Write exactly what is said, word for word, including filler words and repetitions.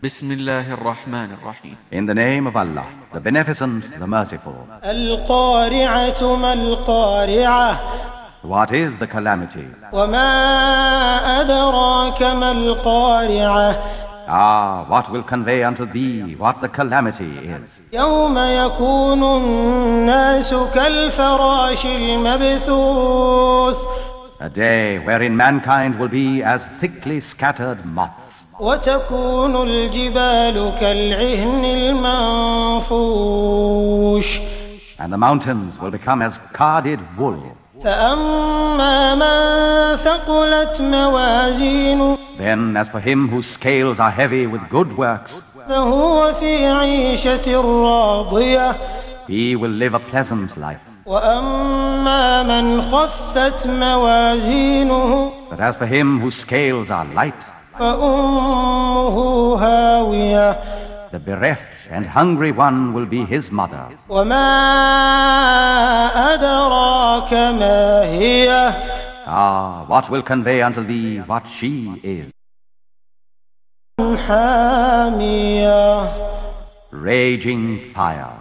Bismillahir Rahmanir Rahim. In the name of Allah, the Beneficent, the Merciful. Al-Qari'atu mal-Qari'ah. What is the calamity? وَمَا أَدْرَاكَ مَا-الْقَارِعَةُ. Ah, what will convey unto thee what the calamity is? يَوْمَ يَكُونُ النَّاسُ كَالْفَرَاشِ الْمَبْثُوثِ. A day wherein mankind will be as thickly scattered moths. وَتَكُونُ الْجِبَالُ كَالْعِهْنِ الْمَنفُوشِ. And the mountains will become as carded wool. فَأَمَّا مَنْ ثَقُلَتْ مَوَازِينُهُ. Then as for him whose scales are heavy with good works, فَهُوَ فِي عِيشَةٍ رَاضِيَةٍ. he will live a pleasant life. وَأَمَّا مَنْ خَفَّتْ مَوَازِينُهُ. But as for him whose scales are light, فَأُمُّهُ هَاوِيَةٌ. the bereft and hungry one will be his mother. وَمَا أَدْرَاكَ مَا هِيَهْ. Ah, what will convey unto thee what she is? حَامِيَةٌ. Raging fire.